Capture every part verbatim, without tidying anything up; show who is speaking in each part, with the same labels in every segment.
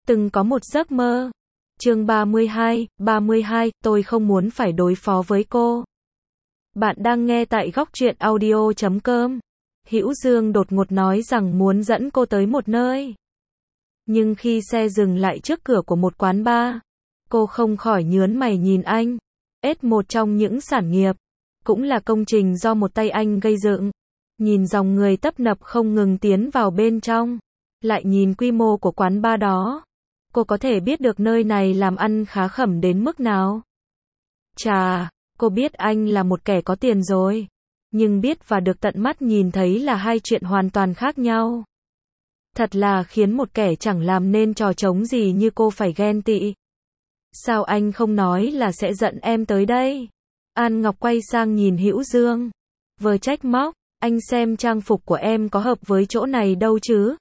Speaker 1: Từng có một giấc mơ. Chương ba mươi hai, ba mươi hai, tôi không muốn phải đối phó với cô. Bạn đang nghe tại góc truyện audio chấm com. Hữu Dương đột ngột nói rằng muốn dẫn cô tới một nơi. Nhưng khi xe dừng lại trước cửa của một quán bar, cô không khỏi nhớn mày nhìn anh. ét một trong những sản nghiệp, cũng là công trình do một tay anh gây dựng. Nhìn dòng người tấp nập không ngừng tiến vào bên trong, lại nhìn quy mô của quán bar đó, cô có thể biết được nơi này làm ăn khá khẩm đến mức nào. Chà, cô biết anh là một kẻ có tiền rồi, nhưng biết và được tận mắt nhìn thấy là hai chuyện hoàn toàn khác nhau. Thật là khiến một kẻ chẳng làm nên trò trống gì như cô phải ghen tị. Sao anh không nói là sẽ dẫn em tới đây? An Ngọc quay sang nhìn Hữu Dương, vừa trách móc, anh xem trang phục của em có hợp với chỗ này đâu chứ.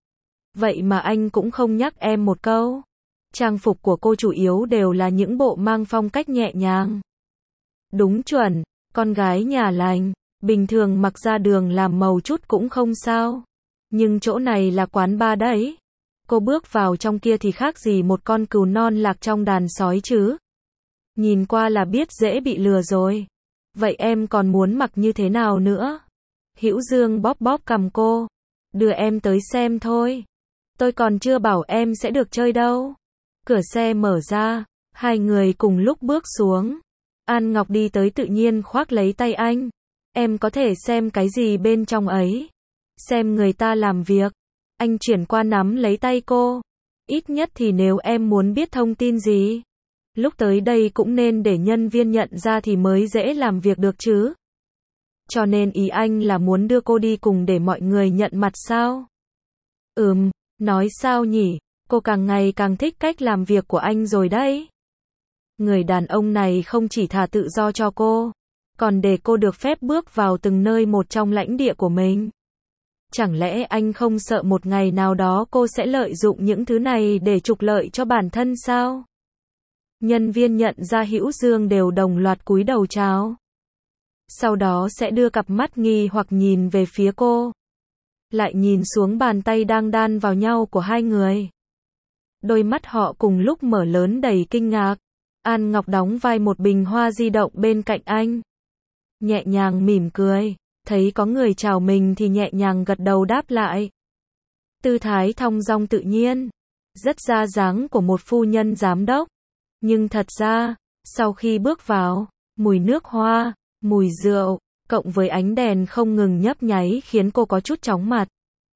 Speaker 1: Vậy mà anh cũng không nhắc em một câu. Trang phục của cô chủ yếu đều là những bộ mang phong cách nhẹ nhàng. Đúng chuẩn, con gái nhà lành, bình thường mặc ra đường làm màu chút cũng không sao. Nhưng chỗ này là quán bar đấy. Cô bước vào trong kia thì khác gì một con cừu non lạc trong đàn sói chứ. Nhìn qua là biết dễ bị lừa rồi. Vậy em còn muốn mặc như thế nào nữa? Hữu Dương bóp bóp cằm cô. Đưa em tới xem thôi. Tôi còn chưa bảo em sẽ được chơi đâu. Cửa xe mở ra, hai người cùng lúc bước xuống. An Ngọc đi tới tự nhiên khoác lấy tay anh. Em có thể xem cái gì bên trong ấy? Xem người ta làm việc. Anh chuyển qua nắm lấy tay cô. Ít nhất thì nếu em muốn biết thông tin gì, lúc tới đây cũng nên để nhân viên nhận ra thì mới dễ làm việc được chứ. Cho nên ý anh là muốn đưa cô đi cùng để mọi người nhận mặt sao? Ừm, nói sao nhỉ? Cô càng ngày càng thích cách làm việc của anh rồi đấy. Người đàn ông này không chỉ thả tự do cho cô, còn để cô được phép bước vào từng nơi một trong lãnh địa của mình. Chẳng lẽ anh không sợ một ngày nào đó cô sẽ lợi dụng những thứ này để trục lợi cho bản thân sao? Nhân viên nhận ra Hữu Dương đều đồng loạt cúi đầu chào. Sau đó sẽ đưa cặp mắt nghi hoặc nhìn về phía cô. Lại nhìn xuống bàn tay đang đan vào nhau của hai người. Đôi mắt họ cùng lúc mở lớn đầy kinh ngạc. An Ngọc đóng vai một bình hoa di động bên cạnh anh. Nhẹ nhàng mỉm cười. Thấy có người chào mình thì nhẹ nhàng gật đầu đáp lại. Tư thái thong dong tự nhiên. Rất ra dáng của một phu nhân giám đốc. Nhưng thật ra, sau khi bước vào, mùi nước hoa, mùi rượu, cộng với ánh đèn không ngừng nhấp nháy khiến cô có chút chóng mặt.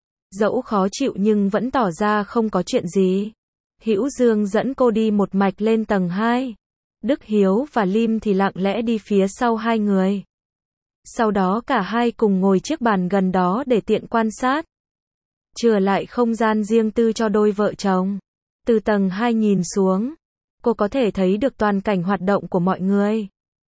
Speaker 1: Dẫu khó chịu nhưng vẫn tỏ ra không có chuyện gì. Hữu Dương dẫn cô đi một mạch lên tầng hai. Đức Hiếu và Lim thì lặng lẽ đi phía sau hai người. Sau đó cả hai cùng ngồi chiếc bàn gần đó để tiện quan sát. Chừa lại không gian riêng tư cho đôi vợ chồng. Từ tầng hai nhìn xuống, cô có thể thấy được toàn cảnh hoạt động của mọi người.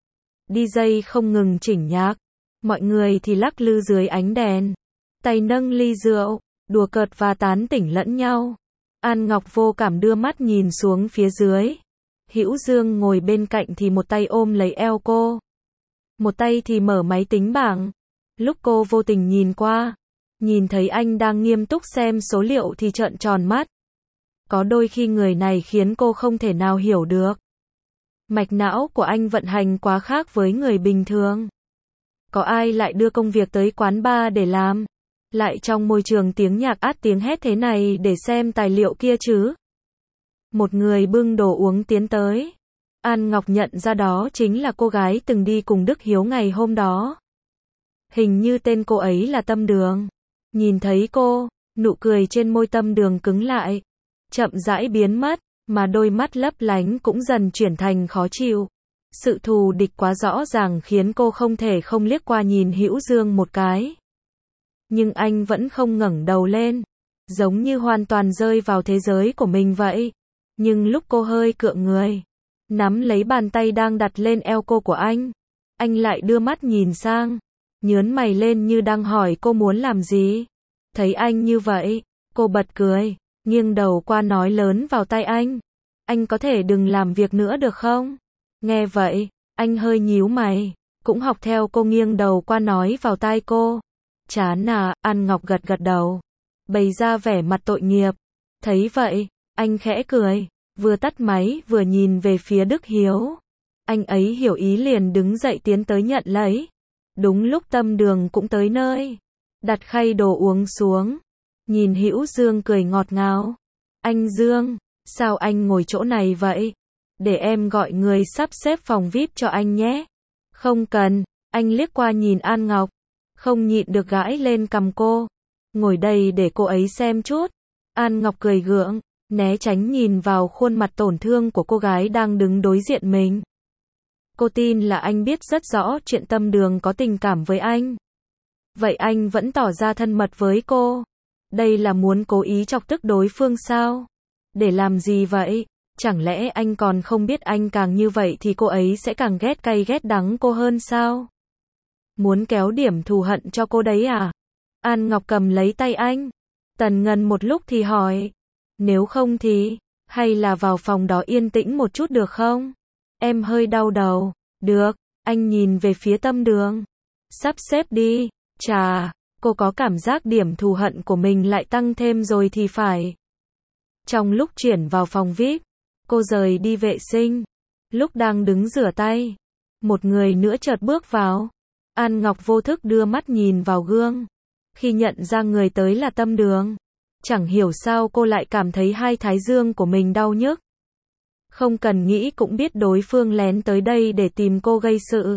Speaker 1: đi jây không ngừng chỉnh nhạc. Mọi người thì lắc lư dưới ánh đèn. Tay nâng ly rượu, đùa cợt và tán tỉnh lẫn nhau. An Ngọc vô cảm đưa mắt nhìn xuống phía dưới. Hữu Dương ngồi bên cạnh thì một tay ôm lấy eo cô. Một tay thì mở máy tính bảng. Lúc cô vô tình nhìn qua, nhìn thấy anh đang nghiêm túc xem số liệu thì trợn tròn mắt. Có đôi khi người này khiến cô không thể nào hiểu được. Mạch não của anh vận hành quá khác với người bình thường. Có ai lại đưa công việc tới quán bar để làm? Lại trong môi trường tiếng nhạc át tiếng hét thế này để xem tài liệu kia chứ? Một người bưng đồ uống tiến tới. An Ngọc nhận ra đó chính là cô gái từng đi cùng Đức Hiếu ngày hôm đó. Hình như tên cô ấy là Tâm Đường. Nhìn thấy cô, nụ cười trên môi Tâm Đường cứng lại, chậm rãi biến mất, mà đôi mắt lấp lánh cũng dần chuyển thành khó chịu. Sự thù địch quá rõ ràng khiến cô không thể không liếc qua nhìn Hữu Dương một cái. Nhưng anh vẫn không ngẩng đầu lên, giống như hoàn toàn rơi vào thế giới của mình vậy. Nhưng lúc cô hơi cựa người, nắm lấy bàn tay đang đặt lên eo cô của anh, anh lại đưa mắt nhìn sang, nhớn mày lên như đang hỏi cô muốn làm gì. Thấy anh như vậy, cô bật cười, nghiêng đầu qua nói lớn vào tai anh. Anh có thể đừng làm việc nữa được không? Nghe vậy, anh hơi nhíu mày, cũng học theo cô nghiêng đầu qua nói vào tai cô. Chán à? An Ngọc gật gật đầu, bày ra vẻ mặt tội nghiệp. Thấy vậy, Anh khẽ cười, vừa tắt máy vừa nhìn về phía Đức Hiếu. Anh ấy hiểu ý liền đứng dậy tiến tới nhận lấy. Đúng lúc Tâm Đường cũng tới nơi, đặt khay đồ uống xuống. Nhìn Hữu Dương cười ngọt ngào. Anh Dương, sao anh ngồi chỗ này vậy? Để em gọi người sắp xếp phòng vi ai pi cho anh nhé. Không cần, anh liếc qua nhìn An Ngọc. Không nhịn được gãi lên cằm cô. Ngồi đây để cô ấy xem chút. An Ngọc cười gượng, né tránh nhìn vào khuôn mặt tổn thương của cô gái đang đứng đối diện mình. Cô tin là anh biết rất rõ chuyện Tâm Đường có tình cảm với anh. Vậy anh vẫn tỏ ra thân mật với cô. Đây là muốn cố ý chọc tức đối phương sao? Để làm gì vậy? Chẳng lẽ anh còn không biết anh càng như vậy thì cô ấy sẽ càng ghét cay ghét đắng cô hơn sao? Muốn kéo điểm thù hận cho cô đấy à? An Ngọc cầm lấy tay anh. Tần ngần một lúc thì hỏi. Nếu không thì, hay là vào phòng đó yên tĩnh một chút được không? Em hơi đau đầu. Được, anh nhìn về phía Tâm Đường. Sắp xếp đi. Chà, cô có cảm giác điểm thù hận của mình lại tăng thêm rồi thì phải. Trong lúc chuyển vào phòng vi ai pi, cô rời đi vệ sinh. Lúc đang đứng rửa tay, một người nữa chợt bước vào. An Ngọc vô thức đưa mắt nhìn vào gương. Khi nhận ra người tới là Tâm Đường, chẳng hiểu sao cô lại cảm thấy hai thái dương của mình đau nhức. Không cần nghĩ cũng biết đối phương lén tới đây để tìm cô gây sự.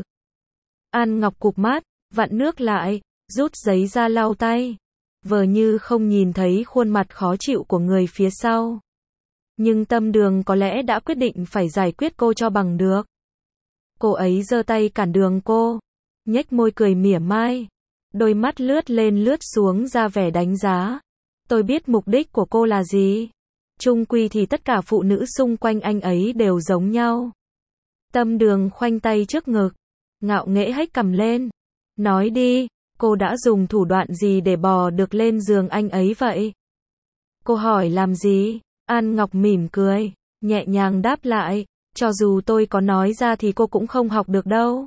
Speaker 1: An Ngọc cụp mắt, vặn nước lại, rút giấy ra lau tay. Vờ như không nhìn thấy khuôn mặt khó chịu của người phía sau. Nhưng Tâm Đường có lẽ đã quyết định phải giải quyết cô cho bằng được. Cô ấy giơ tay cản đường cô, nhếch môi cười mỉa mai. Đôi mắt lướt lên lướt xuống ra vẻ đánh giá. Tôi biết mục đích của cô là gì. Chung quy thì tất cả phụ nữ xung quanh anh ấy đều giống nhau. Tâm Đường khoanh tay trước ngực, ngạo nghễ hếch cằm lên. Nói đi, cô đã dùng thủ đoạn gì để bò được lên giường anh ấy vậy? Cô hỏi làm gì? An Ngọc mỉm cười, nhẹ nhàng đáp lại. Cho dù tôi có nói ra thì cô cũng không học được đâu.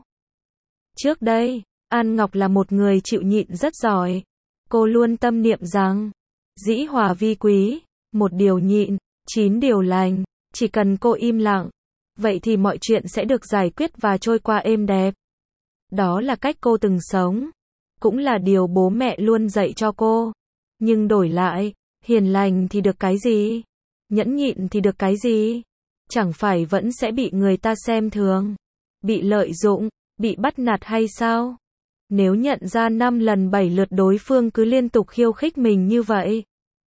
Speaker 1: Trước đây, An Ngọc là một người chịu nhịn rất giỏi. Cô luôn tâm niệm rằng, dĩ hòa vi quý, một điều nhịn, chín điều lành. Chỉ cần cô im lặng, vậy thì mọi chuyện sẽ được giải quyết và trôi qua êm đẹp. Đó là cách cô từng sống, cũng là điều bố mẹ luôn dạy cho cô. Nhưng đổi lại, hiền lành thì được cái gì? Nhẫn nhịn thì được cái gì? Chẳng phải vẫn sẽ bị người ta xem thường, bị lợi dụng, bị bắt nạt hay sao? Nếu nhận ra năm lần bảy lượt đối phương cứ liên tục khiêu khích mình như vậy,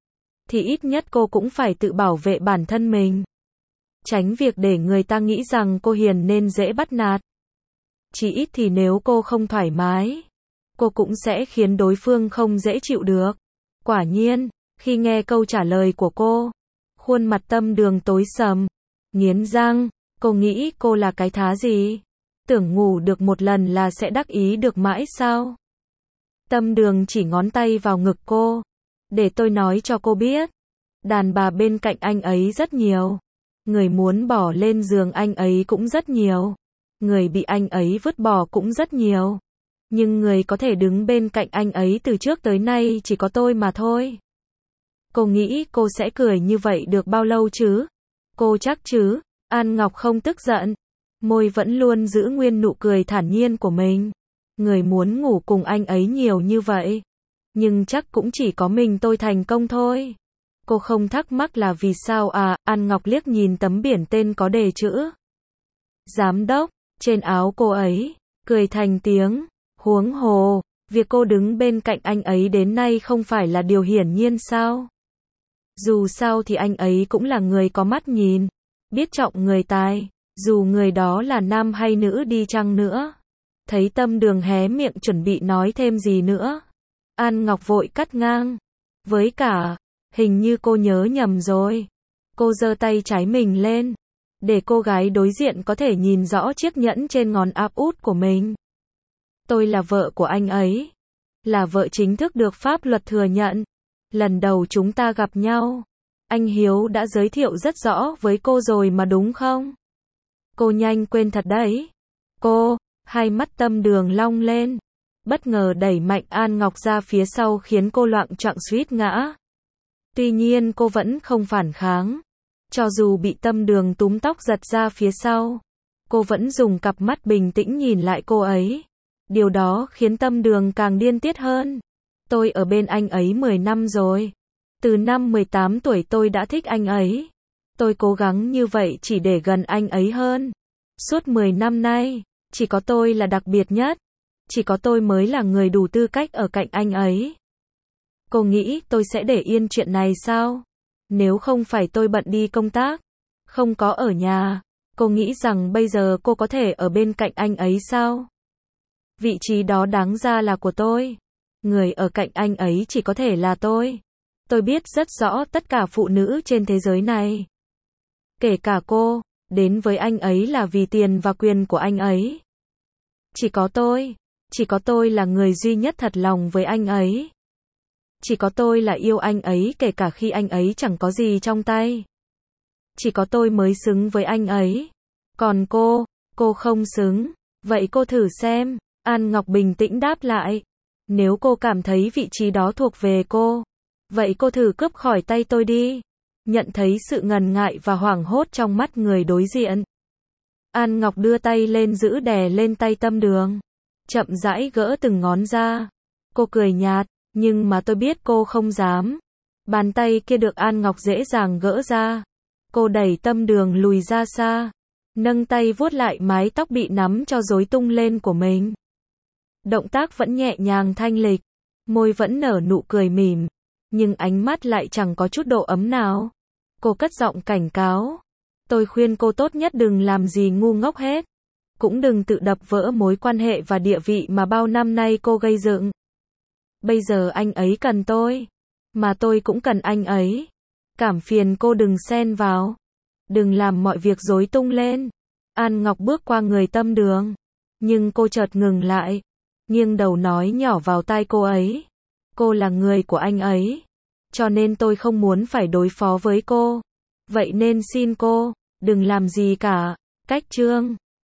Speaker 1: thì ít nhất cô cũng phải tự bảo vệ bản thân mình. Tránh việc để người ta nghĩ rằng cô hiền nên dễ bắt nạt. Chỉ ít thì nếu cô không thoải mái, cô cũng sẽ khiến đối phương không dễ chịu được. Quả nhiên, khi nghe câu trả lời của cô, khuôn mặt Tâm Đường tối sầm, nghiến răng, cô nghĩ cô là cái thá gì? Tưởng ngủ được một lần là sẽ đắc ý được mãi sao? Tâm Đường chỉ ngón tay vào ngực cô. Để tôi nói cho cô biết, đàn bà bên cạnh anh ấy rất nhiều. Người muốn bỏ lên giường anh ấy cũng rất nhiều. Người bị anh ấy vứt bỏ cũng rất nhiều. Nhưng người có thể đứng bên cạnh anh ấy từ trước tới nay chỉ có tôi mà thôi. Cô nghĩ cô sẽ cười như vậy được bao lâu chứ? Cô chắc chứ? An Ngọc không tức giận, môi vẫn luôn giữ nguyên nụ cười thản nhiên của mình. Người muốn ngủ cùng anh ấy nhiều như vậy, nhưng chắc cũng chỉ có mình tôi thành công thôi. Cô không thắc mắc là vì sao à? An Ngọc liếc nhìn tấm biển tên có đề chữ giám đốc trên áo cô ấy, cười thành tiếng. Huống hồ, việc cô đứng bên cạnh anh ấy đến nay không phải là điều hiển nhiên sao? Dù sao thì anh ấy cũng là người có mắt nhìn, biết trọng người tài, dù người đó là nam hay nữ đi chăng nữa. Thấy Tâm Đường hé miệng chuẩn bị nói thêm gì nữa, An Ngọc vội cắt ngang. Với cả, hình như cô nhớ nhầm rồi. Cô giơ tay trái mình lên, để cô gái đối diện có thể nhìn rõ chiếc nhẫn trên ngón áp út của mình. Tôi là vợ của anh ấy, là vợ chính thức được pháp luật thừa nhận. Lần đầu chúng ta gặp nhau, anh Hiếu đã giới thiệu rất rõ với cô rồi mà đúng không? Cô nhanh quên thật đấy. Cô, hai mắt Tâm Đường long lên, bất ngờ đẩy mạnh An Ngọc ra phía sau khiến cô loạng choạng suýt ngã. Tuy nhiên cô vẫn không phản kháng, Cho dù bị Tâm Đường túm tóc giật ra phía sau, cô vẫn dùng cặp mắt bình tĩnh nhìn lại cô ấy. Điều đó khiến Tâm Đường càng điên tiết hơn. Tôi ở bên anh ấy mười năm rồi. Từ năm mười tám tuổi tôi đã thích anh ấy. Tôi cố gắng như vậy chỉ để gần anh ấy hơn. Suốt mười năm nay, chỉ có tôi là đặc biệt nhất. Chỉ có tôi mới là người đủ tư cách ở cạnh anh ấy. Cô nghĩ tôi sẽ để yên chuyện này sao? Nếu không phải tôi bận đi công tác, không có ở nhà, cô nghĩ rằng bây giờ cô có thể ở bên cạnh anh ấy sao? Vị trí đó đáng ra là của tôi. Người ở cạnh anh ấy chỉ có thể là tôi. Tôi biết rất rõ tất cả phụ nữ trên thế giới này. Kể cả cô, đến với anh ấy là vì tiền và quyền của anh ấy. Chỉ có tôi, chỉ có tôi là người duy nhất thật lòng với anh ấy. Chỉ có tôi là yêu anh ấy kể cả khi anh ấy chẳng có gì trong tay. Chỉ có tôi mới xứng với anh ấy. Còn cô, cô không xứng. Vậy cô thử xem. An Ngọc bình tĩnh đáp lại. Nếu cô cảm thấy vị trí đó thuộc về cô, vậy cô thử cướp khỏi tay tôi đi. Nhận thấy sự ngần ngại và hoảng hốt trong mắt người đối diện, An Ngọc đưa tay lên giữ đè lên tay Tâm Đường. Chậm rãi gỡ từng ngón ra. Cô cười nhạt, nhưng mà tôi biết cô không dám. Bàn tay kia được An Ngọc dễ dàng gỡ ra. Cô đẩy Tâm Đường lùi ra xa. Nâng tay vuốt lại mái tóc bị nắm cho rối tung lên của mình. Động tác vẫn nhẹ nhàng thanh lịch. Môi vẫn nở nụ cười mỉm. Nhưng ánh mắt lại chẳng có chút độ ấm nào. Cô cất giọng cảnh cáo. Tôi khuyên cô tốt nhất đừng làm gì ngu ngốc hết. Cũng đừng tự đập vỡ mối quan hệ và địa vị mà bao năm nay cô gây dựng. Bây giờ anh ấy cần tôi. Mà tôi cũng cần anh ấy. Cảm phiền cô đừng xen vào. Đừng làm mọi việc rối tung lên. An Ngọc bước qua người Tâm Đường. Nhưng cô chợt ngừng lại. Nghiêng đầu nói nhỏ vào tai cô ấy. Cô là người của anh ấy. Cho nên tôi không muốn phải đối phó với cô. Vậy nên xin cô, đừng làm gì cả. Cách chương